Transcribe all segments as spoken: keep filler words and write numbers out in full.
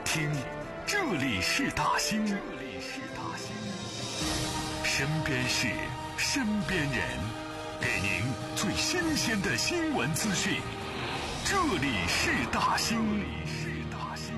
听，这里是大兴，这里是大兴，身边事，身边人，给您最新鲜的新闻资讯。这里是大兴，这里是大兴。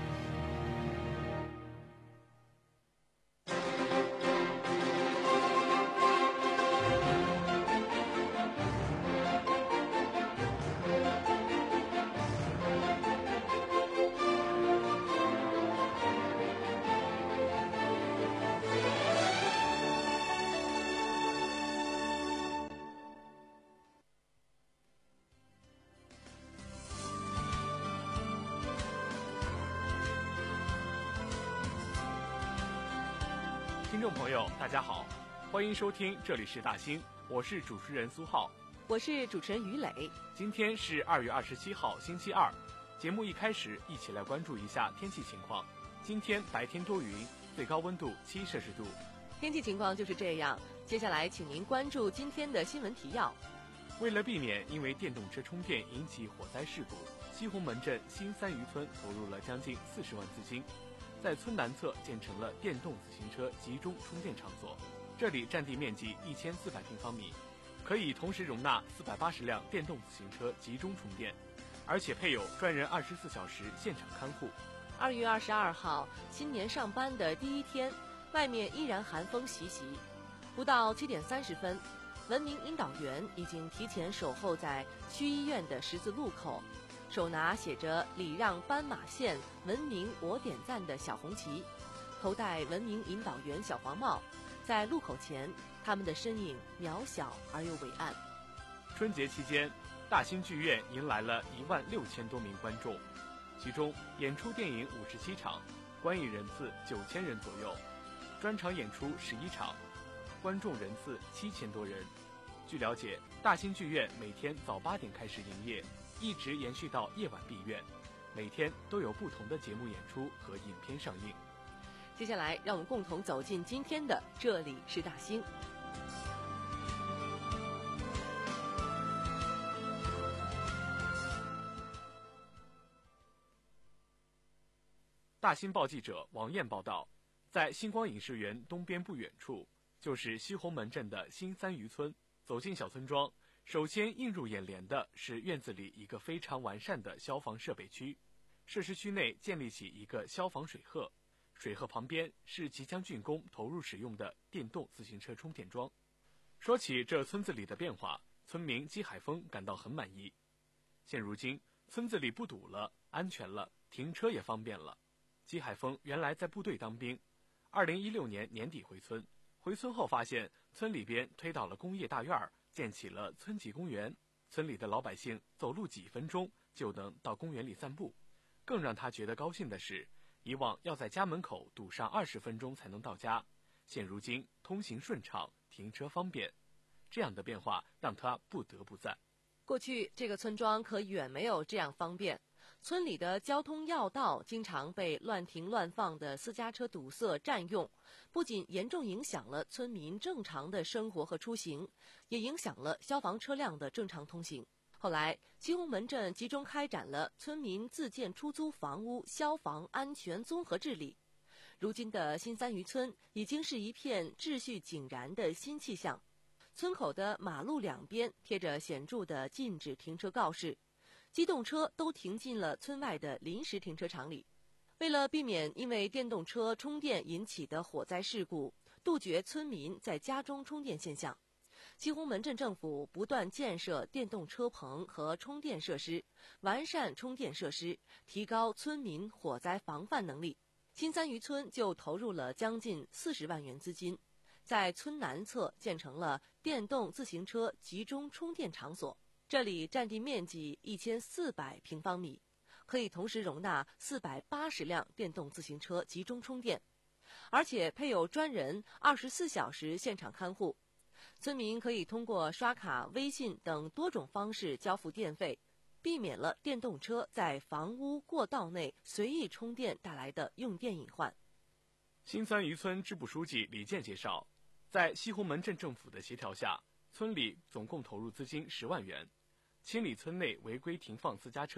听众朋友大家好，欢迎收听这里是大兴，我是主持人苏浩， 我是主持人于磊。 今天是二月二十七号星期二，节目一开始一起来关注一下天气情况。今天白天多云，最高温度七摄氏度。 天气情况就是这样，接下来请您关注今天的新闻提要。 为了避免因为电动车充电引起火灾事故，西红门镇新三余村投入了将近四十万资金，在村南侧建成了电动自行车集中充电场所，这里占地面积一千四百平方米，可以同时容纳四百八十辆电动自行车集中充电，而且配有专人二十四小时现场看护。 二月二十二号，新年上班的第一天，外面依然寒风习习。不到七点三十分，文明引导员已经提前守候在区医院的十字路口，手拿写着“礼让斑马线，文明我点赞”的小红旗，头戴文明引导员小黄帽，在路口前，他们的身影渺小而又伟岸。 春节期间，大兴剧院迎来了一万六千多名观众，其中演出电影五十七场，观影人次九千人左右，专场演出十一场，观众人次七千多人。据了解，大兴剧院每天早八点开始营业，一直延续到夜晚闭院，每天都有不同的节目演出和影片上映。 接下来，让我们共同走进今天的这里是大兴。 大兴报记者王燕报道，在星光影视园东边不远处，就是西红门镇的新三余村。走进小村庄，首先映入眼帘的是院子里一个非常完善的消防设备区。设施区内建立起一个消防水鹤，水鹤旁边是即将竣工投入使用的电动自行车充电桩。说起这村子里的变化，村民姬海峰感到很满意。现如今，村子里不堵了，安全了，停车也方便了。姬海峰原来在部队当兵，二零一六年年底回村。回村后发现村里边推倒了工业大院，建起了村级公园，村里的老百姓走路几分钟就能到公园里散步。更让他觉得高兴的是，以往要在家门口堵上二十分钟才能到家，现如今通行顺畅，停车方便。这样的变化让他不得不赞。 过去这个村庄可远没有这样方便，村里的交通要道经常被乱停乱放的私家车堵塞占用，不仅严重影响了村民正常的生活和出行，也影响了消防车辆的正常通行。后来，西红门镇集中开展了村民自建出租房屋消防安全综合治理。如今的新三余村已经是一片秩序井然的新气象。村口的马路两边贴着显著的禁止停车告示，机动车都停进了村外的临时停车场里。为了避免因为电动车充电引起的火灾事故，杜绝村民在家中充电现象，西红门镇政府不断建设电动车棚和充电设施，完善充电设施，提高村民火灾防范能力。新三余村就投入了将近四十万元资金，在村南侧建成了电动自行车集中充电场所，这里占地面积一千四百平方米，可以同时容纳四百八十辆电动自行车集中充电，而且配有专人二十四小时现场看护。村民可以通过刷卡、微信等多种方式交付电费，避免了电动车在房屋过道内随意充电带来的用电隐患。 新三余村支部书记李健介绍，在西红门镇政府的协调下，村里总共投入资金十万元，清理村内违规停放私家车，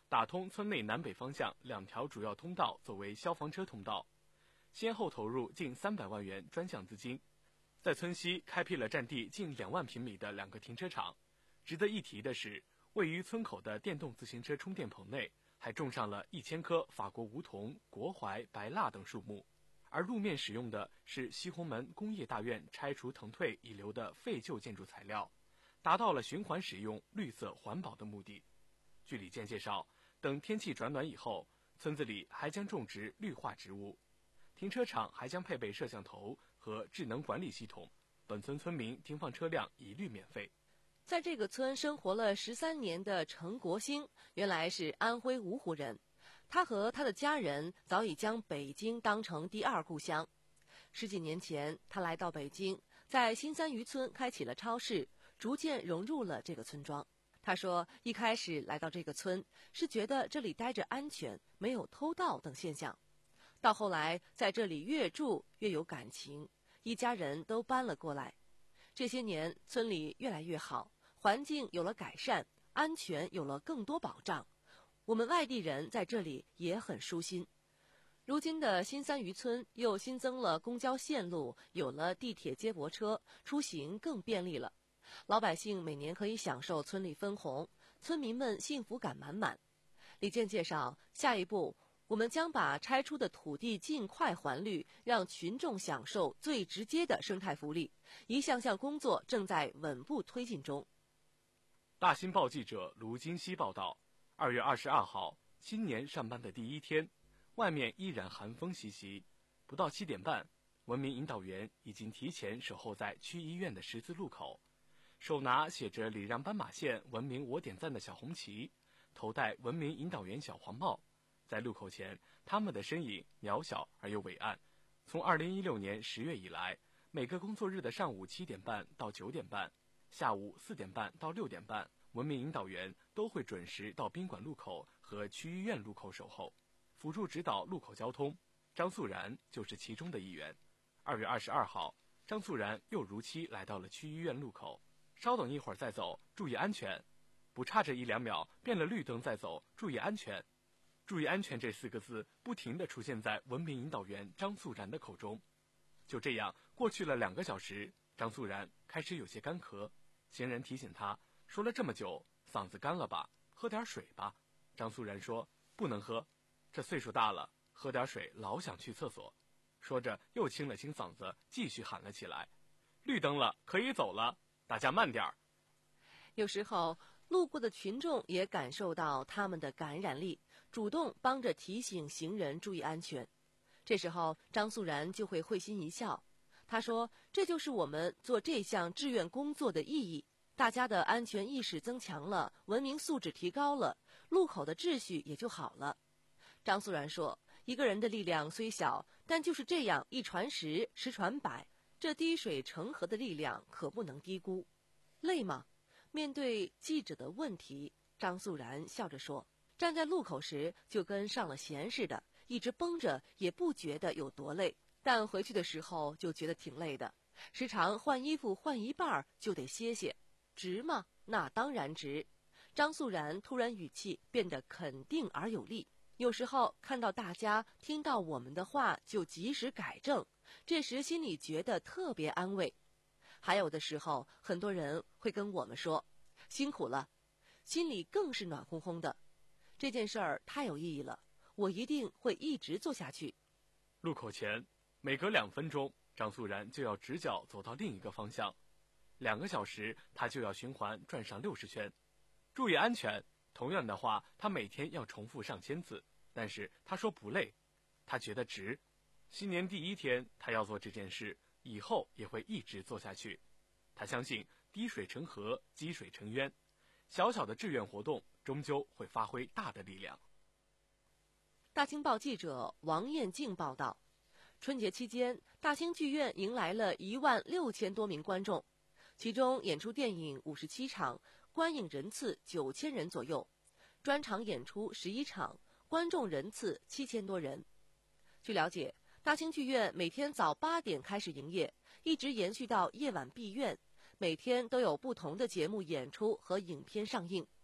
打通村内南北方向两条主要通道作为消防车通道，先后投入近三百万元专项资金，在村西开辟了占地近两万平米的两个停车场。值得一提的是，位于村口的电动自行车充电棚内还种上了一千棵法国梧桐、国槐、白蜡等树木，而路面使用的是西红门工业大院拆除腾退遗留的废旧建筑材料，达到了循环使用、绿色环保的目的。据李健介绍，等天气转暖以后，村子里还将种植绿化植物，停车场还将配备摄像头和智能管理系统，本村村民停放车辆一律免费。 在这个村生活了十三年的陈国兴，原来是安徽芜湖人。他和他的家人早已将北京当成第二故乡。十几年前，他来到北京，在新三余村开启了超市，逐渐融入了这个村庄。他说，一开始来到这个村，是觉得这里待着安全，没有偷盗等现象。到后来，在这里越住越有感情，一家人都搬了过来。这些年，村里越来越好，环境有了改善，安全有了更多保障。我们外地人在这里也很舒心。如今的新三余村又新增了公交线路，有了地铁接驳车，出行更便利了。老百姓每年可以享受村里分红，村民们幸福感满满。李健介绍，下一步我们将把拆出的土地尽快还绿，让群众享受最直接的生态福利。一项项工作正在稳步推进中。 大新报记者卢金熙报道，二月二十二号，新年上班的第一天，外面依然寒风习习。不到七点半，文明引导员已经提前守候在区医院的十字路口，手拿写着“礼让斑马线，文明我点赞”的小红旗，头戴文明引导员小黄帽。在路口前，他们的身影渺小而又伟岸。从二零一六年十月以来，每个工作日的上午七点半到九点半，下午四点半到六点半，文明引导员都会准时到宾馆路口和区医院路口守候，辅助指导路口交通。张素然就是其中的一员。二月二十二号，张素然又如期来到了区医院路口。稍等一会儿再走，注意安全。不差这一两秒，变了绿灯再走，注意安全。注意安全这四个字不停地出现在文明引导员张素然的口中。就这样过去了两个小时，张素然开始有些干咳。行人提醒他，说了这么久，嗓子干了吧，喝点水吧。张素然说，不能喝，这岁数大了，喝点水老想去厕所。说着又清了清嗓子，继续喊了起来，绿灯了，可以走了，大家慢点儿。 有时候路过的群众也感受到他们的感染力，主动帮着提醒行人注意安全。这时候张素然就会会心一笑，他说，这就是我们做这项志愿工作的意义。大家的安全意识增强了，文明素质提高了，路口的秩序也就好了。张素然说，一个人的力量虽小，但就是这样一传十，十传百，这滴水成河的力量可不能低估。累吗？面对记者的问题，张素然笑着说，站在路口时就跟上了弦似的，一直绷着也不觉得有多累，但回去的时候就觉得挺累的，时常换衣服换一半就得歇歇。值吗？那当然值。张素然突然语气变得肯定而有力，有时候看到大家听到我们的话就及时改正，这时心里觉得特别安慰。还有的时候，很多人会跟我们说辛苦了，心里更是暖烘烘的。这件事儿太有意义了，我一定会一直做下去。 路口前，每隔两分钟，张素然就要直角走到另一个方向，两个小时他就要循环转上六十圈。注意安全，同样的话他每天要重复上千次，但是他说不累，他觉得值。新年第一天他要做这件事，以后也会一直做下去。他相信滴水成河，积水成渊，小小的志愿活动终究会发挥大的力量。 大清报记者王艳静报道，春节期间，大清剧院迎来了一万六千多名观众，其中演出电影五十七场，观影人次九千人左右，专场演出十一场，观众人次七千多人。据了解，大清剧院每天早八点开始营业，一直延续到夜晚闭院，每天都有不同的节目演出和影片上映。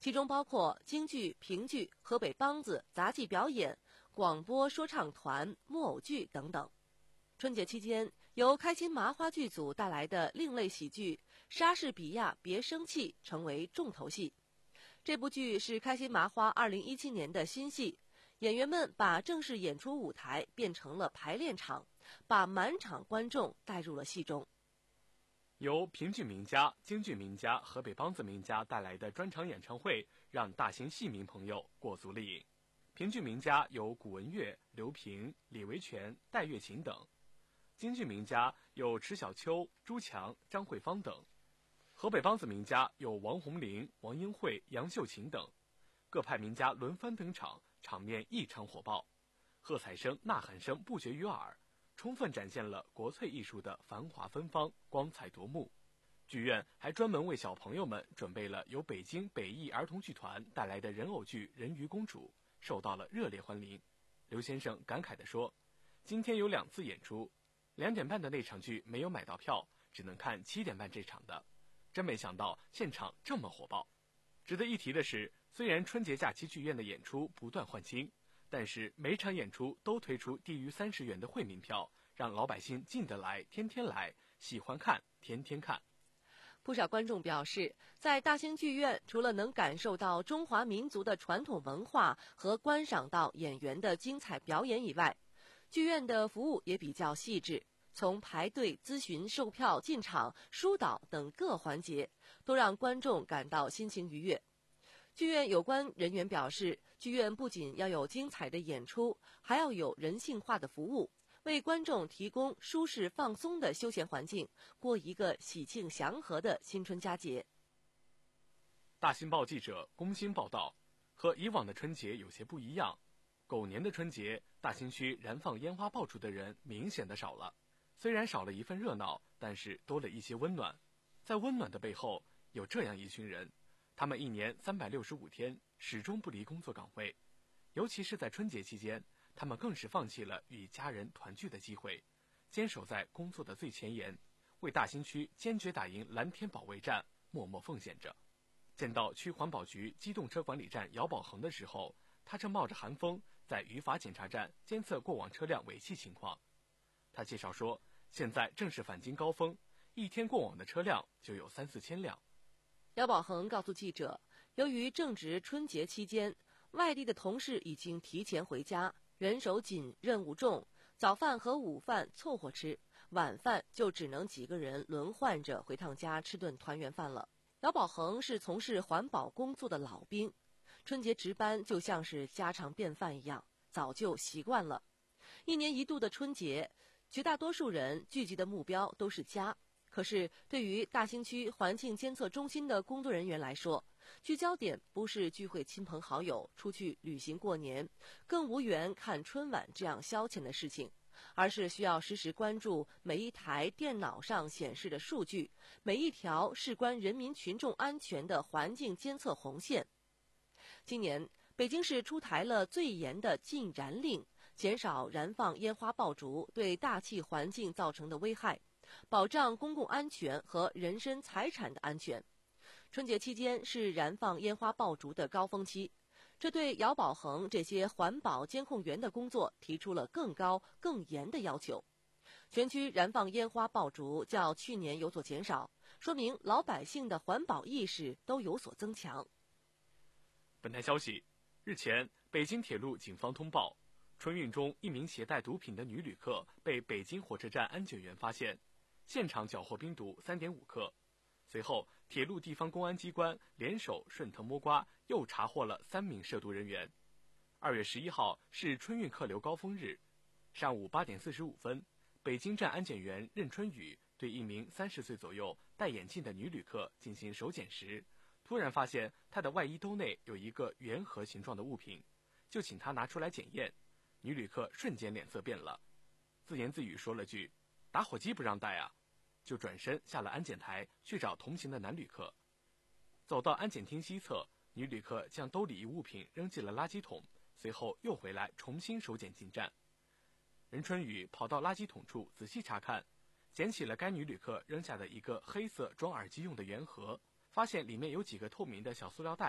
其中包括京剧、评剧、河北梆子、杂技表演、广播说唱团、木偶剧等等。春节期间，由开心麻花剧组带来的另类喜剧《莎士比亚别生气》成为重头戏。这部剧是开心麻花二零一七年的新戏，演员们把正式演出舞台变成了排练场，把满场观众带入了戏中。 由评剧名家、京剧名家、河北梆子名家带来的专场演唱会，让大型戏迷朋友过足了瘾。评剧名家有古文乐、刘平、李维权、戴月琴等；京剧名家有迟小秋、朱强、张慧芳等；河北梆子名家有王红玲、王英惠、杨秀琴等。各派名家轮番登场，场面异常火爆，喝彩声、呐喊声不绝于耳，充分展现了国粹艺术的繁华芬芳、光彩夺目。剧院还专门为小朋友们准备了由北京北艺儿童剧团带来的人偶剧《人鱼公主》，受到了热烈欢迎。刘先生感慨地说：“今天有两次演出，两点半的那场剧没有买到票，只能看七点半这场的，真没想到现场这么火爆。”值得一提的是，虽然春节假期剧院的演出不断换新，但是每场演出都推出低于三十元的惠民票，让老百姓进得来，天天来，喜欢看，天天看。 不少观众表示，在大兴剧院除了能感受到中华民族的传统文化和观赏到演员的精彩表演以外，剧院的服务也比较细致，从排队、咨询、售票、进场、疏导等各环节，都让观众感到心情愉悦。剧院有关人员表示，剧院不仅要有精彩的演出，还要有人性化的服务，为观众提供舒适放松的休闲环境，过一个喜庆祥和的新春佳节。 大新报记者龚鑫报道，和以往的春节有些不一样。狗年的春节，大兴区燃放烟花爆竹的人明显的少了。虽然少了一份热闹，但是多了一些温暖。在温暖的背后，有这样一群人，他们一年三百六十五天始终不离工作岗位，尤其是在春节期间，他们更是放弃了与家人团聚的机会，坚守在工作的最前沿，为大兴区坚决打赢蓝天保卫战默默奉献着。见到区环保局机动车管理站姚宝恒的时候，他正冒着寒风在语法检查站监测过往车辆尾气情况。他介绍说，现在正是返京高峰，一天过往的车辆就有三四千辆。 姚宝恒告诉记者，由于正值春节期间，外地的同事已经提前回家，人手紧，任务重，早饭和午饭凑合吃，晚饭就只能几个人轮换着回趟家吃顿团圆饭了。姚宝恒是从事环保工作的老兵，春节值班就像是家常便饭一样，早就习惯了。一年一度的春节，绝大多数人聚集的目标都是家。可是对于大兴区环境监测中心的工作人员来说，聚焦点不是聚会亲朋好友、出去旅行过年，更无缘看春晚这样消遣的事情，而是需要时时关注每一台电脑上显示的数据，每一条事关人民群众安全的环境监测红线。今年，北京市出台了最严的禁燃令，减少燃放烟花爆竹对大气环境造成的危害，保障公共安全和人身财产的安全。春节期间是燃放烟花爆竹的高峰期，这对姚宝恒这些环保监控员的工作提出了更高、更严的要求。全区燃放烟花爆竹较去年有所减少，说明老百姓的环保意识都有所增强。 本台消息，日前，北京铁路警方通报，春运中一名携带毒品的女旅客被北京火车站安检员发现，现场缴获冰毒 三点五克。随后，铁路地方公安机关联手顺藤摸瓜，又查获了三名涉毒人员。二月十一号是春运客流高峰日，上午八点四十五分，北京站安检员任春雨对一名三十岁左右戴眼镜的女旅客进行手检时，突然发现她的外衣兜内有一个圆盒形状的物品，就请她拿出来检验。女旅客瞬间脸色变了，自言自语说了句“打火机不让带啊”，就转身下了安检台去找同行的男旅客。走到安检厅西侧，女旅客将兜里一物品扔进了垃圾桶，随后又回来重新手检进站。任春雨跑到垃圾桶处仔细查看，捡起了该女旅客扔下的一个黑色装耳机用的圆盒，发现里面有几个透明的小塑料袋，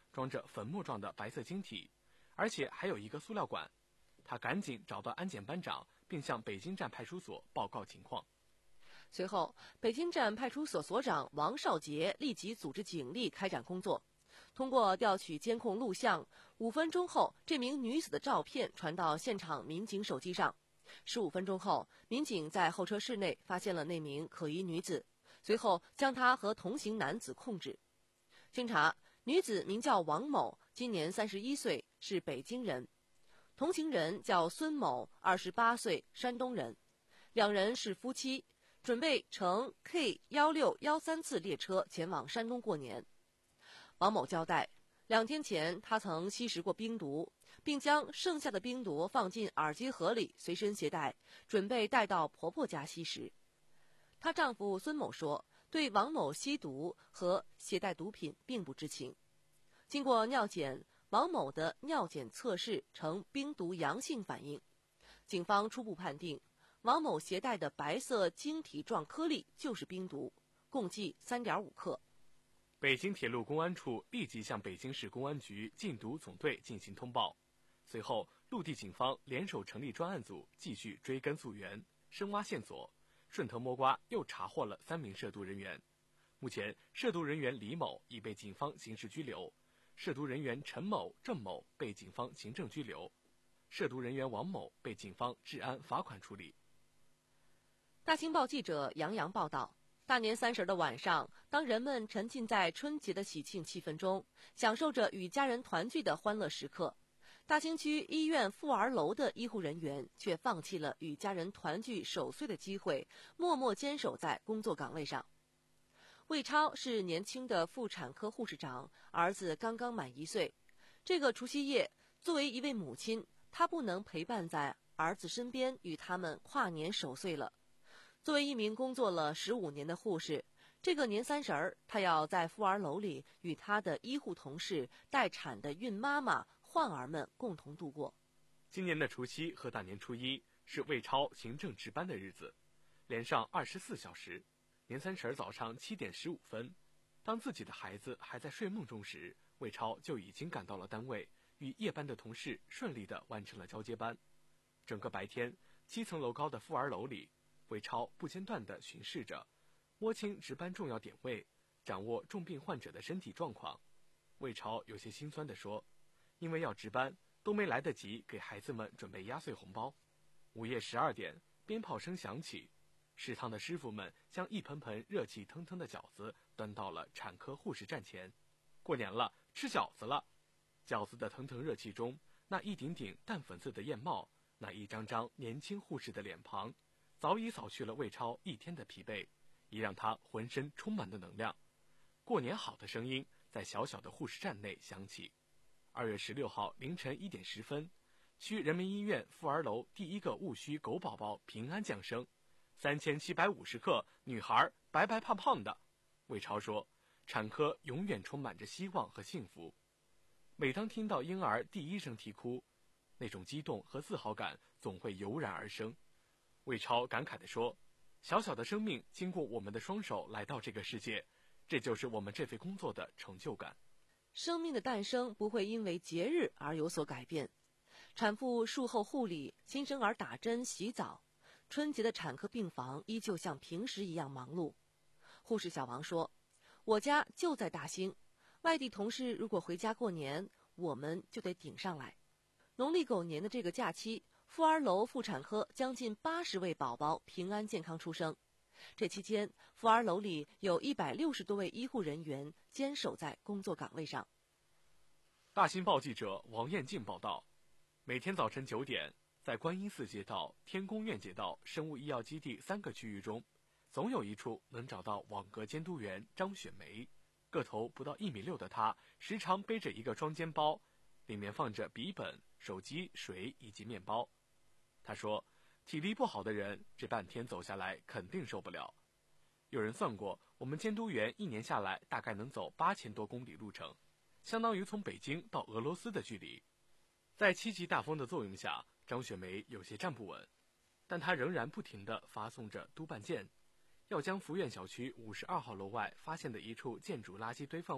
装着粉末状的白色晶体，而且还有一个塑料管。他赶紧找到安检班长，并向北京站派出所报告情况。 随后，北京站派出所所长王少杰立即组织警力开展工作。通过调取监控录像，五分钟后，这名女子的照片传到现场民警手机上。十五分钟后，民警在候车室内发现了那名可疑女子，随后将她和同行男子控制。经查，女子名叫王某，今年三十一岁，是北京人；同行人叫孙某，二十八岁，山东人。两人是夫妻，准备乘 K 一六一三次列车前往山东过年。王某交代，两天前他曾吸食过冰毒，并将剩下的冰毒放进耳机盒里随身携带，准备带到婆婆家吸食。她丈夫孙某说，对王某吸毒和携带毒品并不知情。经过尿检，王某的尿检测试呈冰毒阳性反应。警方初步判定，王某携带的白色晶体状颗粒就是冰毒，共计 三点五克。 北京铁路公安处立即向北京市公安局禁毒总队进行通报。随后，陆地警方联手成立专案组，继续追根溯源，深挖线索，顺藤摸瓜，又查获了三名涉毒人员。目前，涉毒人员李某已被警方刑事拘留，涉毒人员陈某、郑某被警方行政拘留，涉毒人员王某被警方治安罚款处理。 大清报记者杨洋报道，大年三十的晚上，当人们沉浸在春节的喜庆气氛中，享受着与家人团聚的欢乐时刻，大兴区医院妇儿楼的医护人员却放弃了与家人团聚守岁的机会，默默坚守在工作岗位上。魏超是年轻的妇产科护士长，儿子刚刚满一岁。这个除夕夜，作为一位母亲，她不能陪伴在儿子身边与他们跨年守岁了。作为一名工作了十五年的护士，这个年三十儿，她要在妇儿楼里与她的医护同事、待产的孕妈妈、患儿们共同度过。 今年的除夕和大年初一是魏超行政值班的日子，连上二十四小时。年三十儿早上七点十五分，当自己的孩子还在睡梦中时，魏超就已经赶到了单位，与夜班的同事顺利地完成了交接班。整个白天，七层楼高的妇儿楼里，魏超不间断地巡视着，摸清值班重要点位，掌握重病患者的身体状况。魏超有些心酸地说，因为要值班，都没来得及给孩子们准备压岁红包。午夜十二点，鞭炮声响起，食堂的师傅们将一盆盆热气腾腾的饺子端到了产科护士站前。过年了，吃饺子了！饺子的腾腾热气中，那一顶顶淡粉色的燕帽，那一张张年轻护士的脸庞，早已扫去了魏超一天的疲惫，也让他浑身充满了能量。过年好的声音在小小的护士站内响起。二月十六号凌晨一点十分，区人民医院妇儿楼第一个戊戌狗宝宝平安降生，三千七百五十克，女孩，白白胖胖的。魏超说，产科永远充满着希望和幸福。每当听到婴儿第一声啼哭，那种激动和自豪感总会油然而生。魏超感慨地说，小小的生命经过我们的双手来到这个世界，这就是我们这份工作的成就感。 生命的诞生不会因为节日而有所改变。产妇术后护理，新生儿打针洗澡，春节的产科病房依旧像平时一样忙碌。护士小王说，我家就在大兴，外地同事如果回家过年，我们就得顶上来。农历狗年的这个假期，妇儿楼妇产科将近八十位宝宝平安健康出生。这期间，妇儿楼里有一百六十多位医护人员坚守在工作岗位上。 大新报记者王艳静报道，每天早晨九点，在观音寺街道、天宫院街道、生物医药基地三个区域中，总有一处能找到网格监督员张雪梅。个头不到一米六的她，时常背着一个双肩包，里面放着笔本、手机、水以及面包。她说，体力不好的人这半天走下来肯定受不了。有人算过，我们监督员一年下来大概能走八千多公里路程，相当于从北京到俄罗斯的距离。在七级大风的作用下，张雪梅有些站不稳，但她仍然不停地发送着督办件，要将福苑小区五十二号楼外发现的一处建筑垃圾堆放物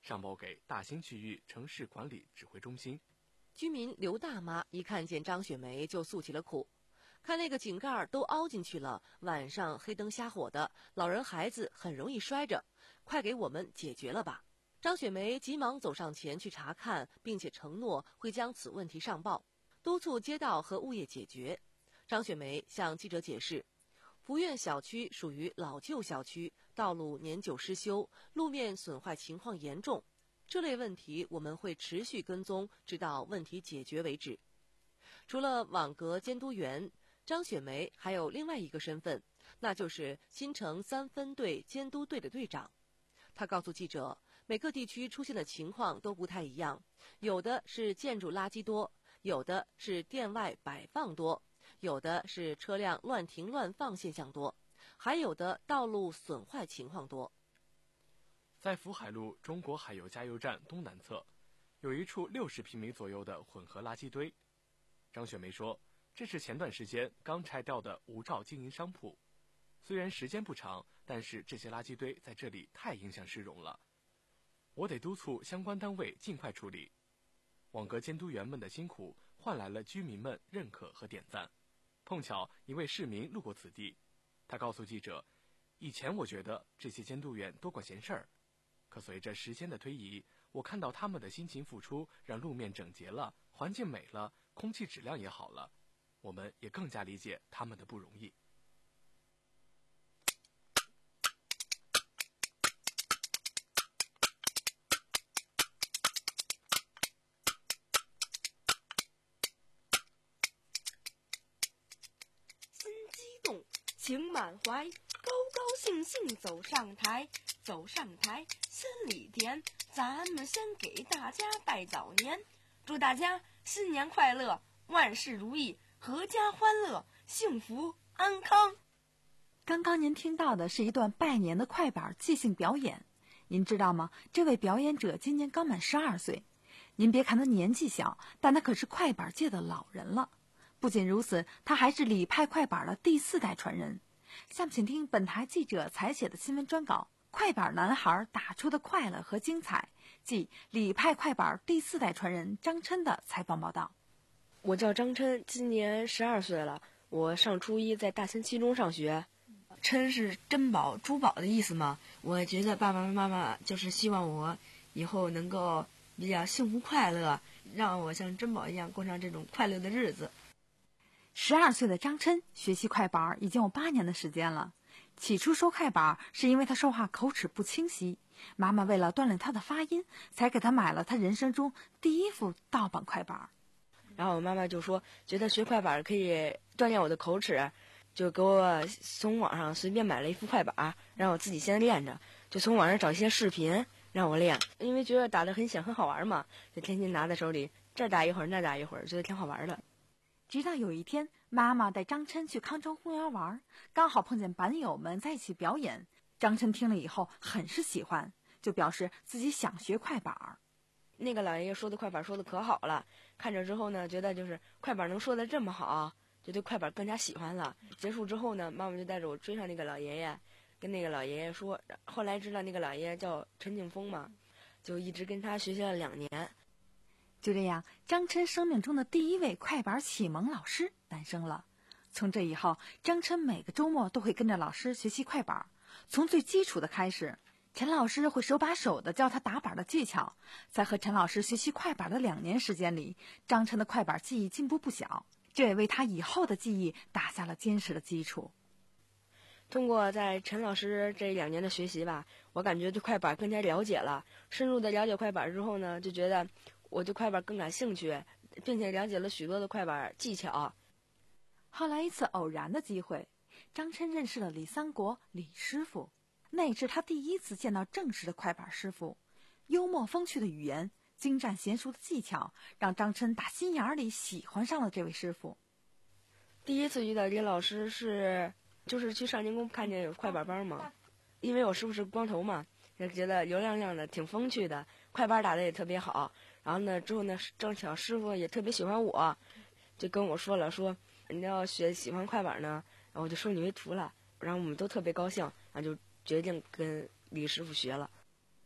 上报给大兴区域城市管理指挥中心。 居民刘大妈一看见张雪梅就诉起了苦，看那个井盖都凹进去了，晚上黑灯瞎火的，老人孩子很容易摔着，快给我们解决了吧。张雪梅急忙走上前去查看，并且承诺会将此问题上报，督促街道和物业解决。张雪梅向记者解释，福苑小区属于老旧小区，道路年久失修，路面损坏情况严重，这类问题我们会持续跟踪，直到问题解决为止。除了网格监督员，张雪梅还有另外一个身份，那就是新城三分队监督队的队长。他告诉记者，每个地区出现的情况都不太一样，有的是建筑垃圾多，有的是店外摆放多，有的是车辆乱停乱放现象多，还有的道路损坏情况多。 在福海路中国海油加油站东南侧，有一处六十平米左右的混合垃圾堆。张雪梅说，这是前段时间刚拆掉的无照经营商铺。虽然时间不长，但是这些垃圾堆在这里太影响市容了，我得督促相关单位尽快处理。网格监督员们的辛苦换来了居民们认可和点赞。碰巧一位市民路过此地，他告诉记者，以前我觉得这些监督员多管闲事儿，可随着时间的推移，我看到他们的辛勤付出，让路面整洁了，环境美了，空气质量也好了，我们也更加理解他们的不容易。 情满怀，高高兴兴走上台，走上台，心里甜。咱们先给大家拜早年，祝大家新年快乐，万事如意，阖家欢乐，幸福安康。 刚刚您听到的是一段拜年的快板即兴表演，您知道吗？这位表演者今年刚满十二岁。您别看他年纪小，但他可是快板界的老人了。不仅如此，他还是李派快板的第四代传人。下面请听本台记者采写的新闻专稿《快板男孩打出的快乐和精彩》，即李派快板第四代传人张琛的采访报道。 我叫张琛，今年十二岁了，我上初一，在大兴七中上学。琛是珍宝、珠宝的意思吗？我觉得爸爸妈妈就是希望我以后能够比较幸福快乐，让我像珍宝一样过上这种快乐的日子。 十二岁的张琛学习快板已经有八年的时间了。起初说快板是因为他说话口齿不清晰，妈妈为了锻炼他的发音，才给他买了他人生中第一副盗版快板。 然后我妈妈就说，觉得学快板可以锻炼我的口齿，就给我从网上随便买了一副快板，让我自己先练着，就从网上找一些视频让我练，因为觉得打得很响很好玩嘛，就天天拿在手里，这儿打一会儿那儿打一会儿，觉得挺好玩的。 直到有一天，妈妈带张琛去康庄公园玩，刚好碰见板友们在一起表演。张琛听了以后很是喜欢，就表示自己想学快板。 那个老爷爷说的快板说的可好了，看着之后呢，觉得就是快板能说的这么好，就对快板更加喜欢了。结束之后呢，妈妈就带着我追上那个老爷爷，跟那个老爷爷说，后来知道那个老爷爷叫陈景峰嘛，就一直跟他学习了两年。 就这样，张琛生命中的第一位快板启蒙老师诞生了。从这以后，张琛每个周末都会跟着老师学习快板，从最基础的开始。陈老师会手把手地教他打板的技巧，在和陈老师学习快板的两年时间里，张琛的快板技艺进步不小，这也为他以后的技艺打下了坚实的基础。 通过在陈老师这两年的学习吧，我感觉对快板更加了解了。深入的了解快板之后呢，就觉得我对快板更感兴趣，并且了解了许多的快板技巧。 后来一次偶然的机会，张琛认识了李三国李师傅，那是他第一次见到正式的快板师傅。幽默风趣的语言，精湛娴熟的技巧，让张琛打心眼里喜欢上了这位师傅。 第一次遇到李老师是就是去少年宫看见有快板班嘛，因为我师傅是光头嘛，就觉得油亮亮的，挺风趣的，快板打得也特别好。然后呢，之后呢，正巧师傅也特别喜欢我，就跟我说了，说你要学喜欢快板呢，然后我就收你为徒了。然后我们都特别高兴，然后就决定跟李师傅学了。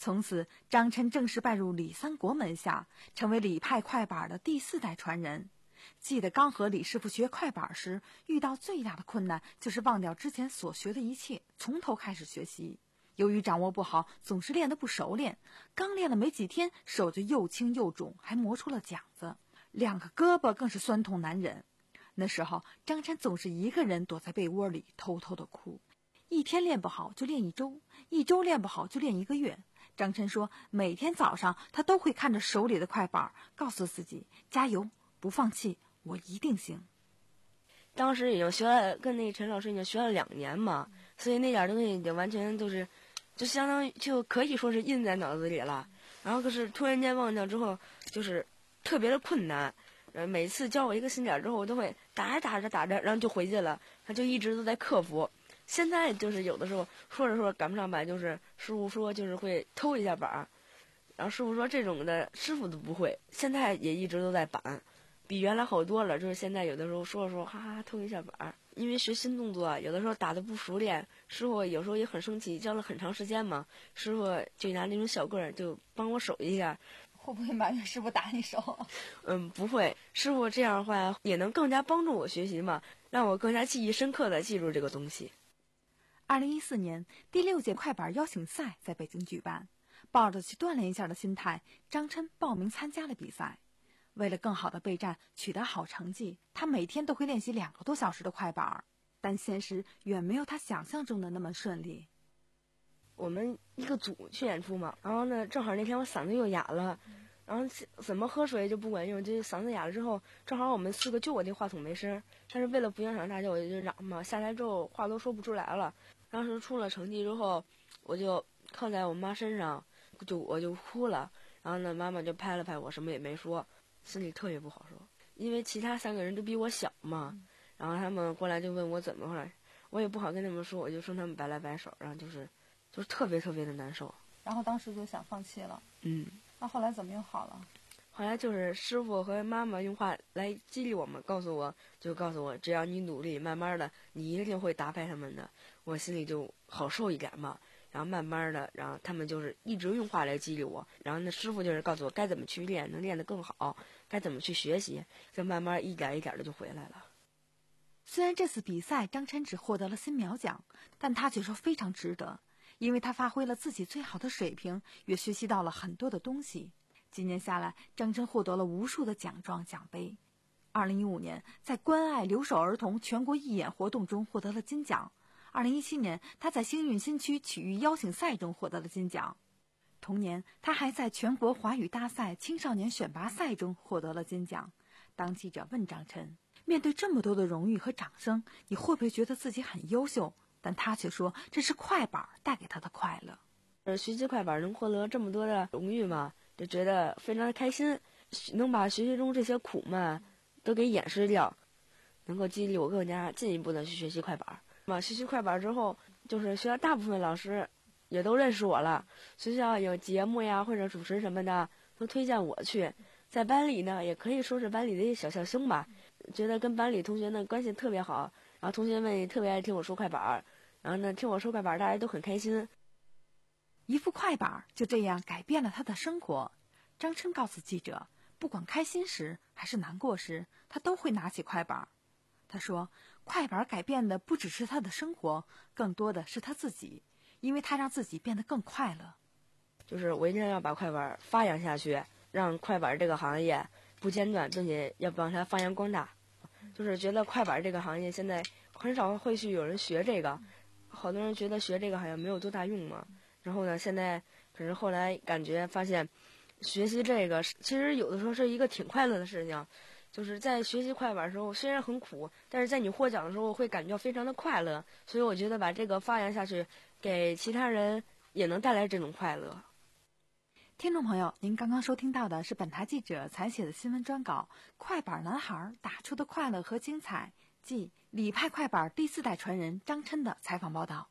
从此，张琛正式拜入李三国门下，成为李派快板的第四代传人。记得刚和李师傅学快板时，遇到最大的困难就是忘掉之前所学的一切，从头开始学习。由于掌握不好，总是练得不熟练，刚练了没几天，手就又青又肿，还磨出了茧子，两个胳膊更是酸痛难忍。那时候，张琛总是一个人躲在被窝里偷偷的哭，一天练不好就练一周，一周练不好就练一个月。张琛说，每天早上他都会看着手里的快板，告诉自己加油，不放弃，我一定行。 当时已经学了，跟那陈老师已经学了两年嘛，所以那点东西已经完全都是，就相当于就可以说是印在脑子里了。然后可是突然间忘掉之后，就是特别的困难。呃，每次教我一个新点之后，我都会打着打着打着，然后就回去了。他就一直都在克服。现在就是有的时候说着说着赶不上板，就是师傅说就是会偷一下板，然后师傅说这种的师傅都不会，现在也一直都在板。比原来好多了，就是现在有的时候说着说着哈哈偷一下板，因为学新动作，有的时候打得不熟练，师傅有时候也很生气，教了很长时间嘛，师傅就拿那种小棍儿就帮我守一下。 会不会埋怨师傅打你手？ 嗯，不会，师傅这样的话也能更加帮助我学习嘛，让我更加记忆深刻的记住这个东西。 二零一四年，第六届快板邀请赛在北京举办，抱着去锻炼一下的心态，张琛报名参加了比赛。为了更好的备战，取得好成绩，他每天都会练习两个多小时的快板，但现实远没有他想象中的那么顺利。 我们一个组去演出嘛，然后呢，正好那天我嗓子又哑了，然后怎么喝水就不管用，就嗓子哑了之后，正好我们四个就我这话筒没声，但是为了不影响大家，我就嚷嘛，下来之后话都说不出来了。当时出了成绩之后，我就靠在我妈身上，就我就哭了，然后呢，妈妈就拍了拍我，什么也没说，心里特别不好受，因为其他三个人都比我小嘛，然后他们过来就问我怎么回来，我也不好跟他们说，我就冲他们摆来摆手，然后就是就是特别特别的难受， 然后当时就想放弃了。 嗯， 那后来怎么又好了？ 后来就是师傅和妈妈用话来激励我们，告诉我就告诉我，只要你努力，慢慢的你一定会打败他们的。我心里就好受一点嘛。然后慢慢的，然后他们就是一直用话来激励我。然后那师傅就是告诉我该怎么去练，能练得更好，该怎么去学习，就慢慢一点一点的就回来了。 虽然这次比赛张琛只获得了新苗奖，但他却说非常值得，因为他发挥了自己最好的水平，也学习到了很多的东西。几年下来，张琛获得了无数的奖状奖杯。二零一五年，在关爱留守儿童全国义演活动中获得了金奖。二零一七年，他在星运新区曲艺邀请赛中获得了金奖。同年，他还在全国华语大赛青少年选拔赛中获得了金奖。当记者问张琛，面对这么多的荣誉和掌声，你会不会觉得自己很优秀？但他却说，这是快板带给他的快乐。 呃，学习快板能获得这么多的荣誉嘛，就觉得非常的开心，能把学习中这些苦嘛都给掩饰掉，能够激励我更加进一步的去学习快板。嘛，学习快板之后，就是学校大部分老师也都认识我了，学校有节目呀或者主持什么的都推荐我去。在班里呢，也可以说是班里的一小笑星吧，觉得跟班里同学呢关系特别好，然后同学们也特别爱听我说快板，然后呢听我说快板大家都很开心。 一副快板就这样改变了他的生活。张琛告诉记者，不管开心时还是难过时，他都会拿起快板。他说，快板改变的不只是他的生活，更多的是他自己，因为他让自己变得更快乐。 就是我一定要把快板发扬下去，让快板这个行业不间断，并且要帮它发扬光大。就是觉得快板这个行业现在很少会去有人学这个，好多人觉得学这个好像没有多大用嘛。然后呢，现在可是后来感觉发现，学习这个其实有的时候是一个挺快乐的事情。就是在学习快板的时候，虽然很苦，但是在你获奖的时候会感觉非常的快乐。所以我觉得把这个发扬下去，给其他人也能带来这种快乐。 听众朋友，您刚刚收听到的是本台记者采写的新闻专稿《快板男孩打出的快乐和精彩》，即李派快板第四代传人张琛的采访报道。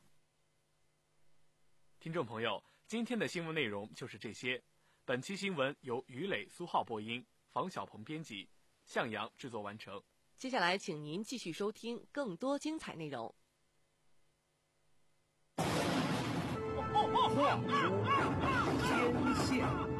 听众朋友，今天的新闻内容就是这些。本期新闻由于磊、苏浩播音，房小鹏编辑，向阳制作完成。 接下来，请您继续收听更多精彩内容。 话说天下。